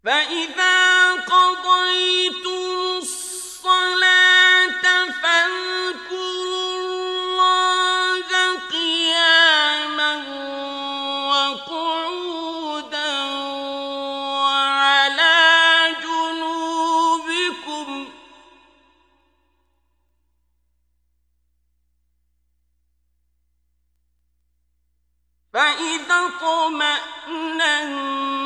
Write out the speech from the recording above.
فإذا قضيتم الصلاة فاذكروا الله قياما وقعودا وعلى جنوبكم فإذا اطمأننتم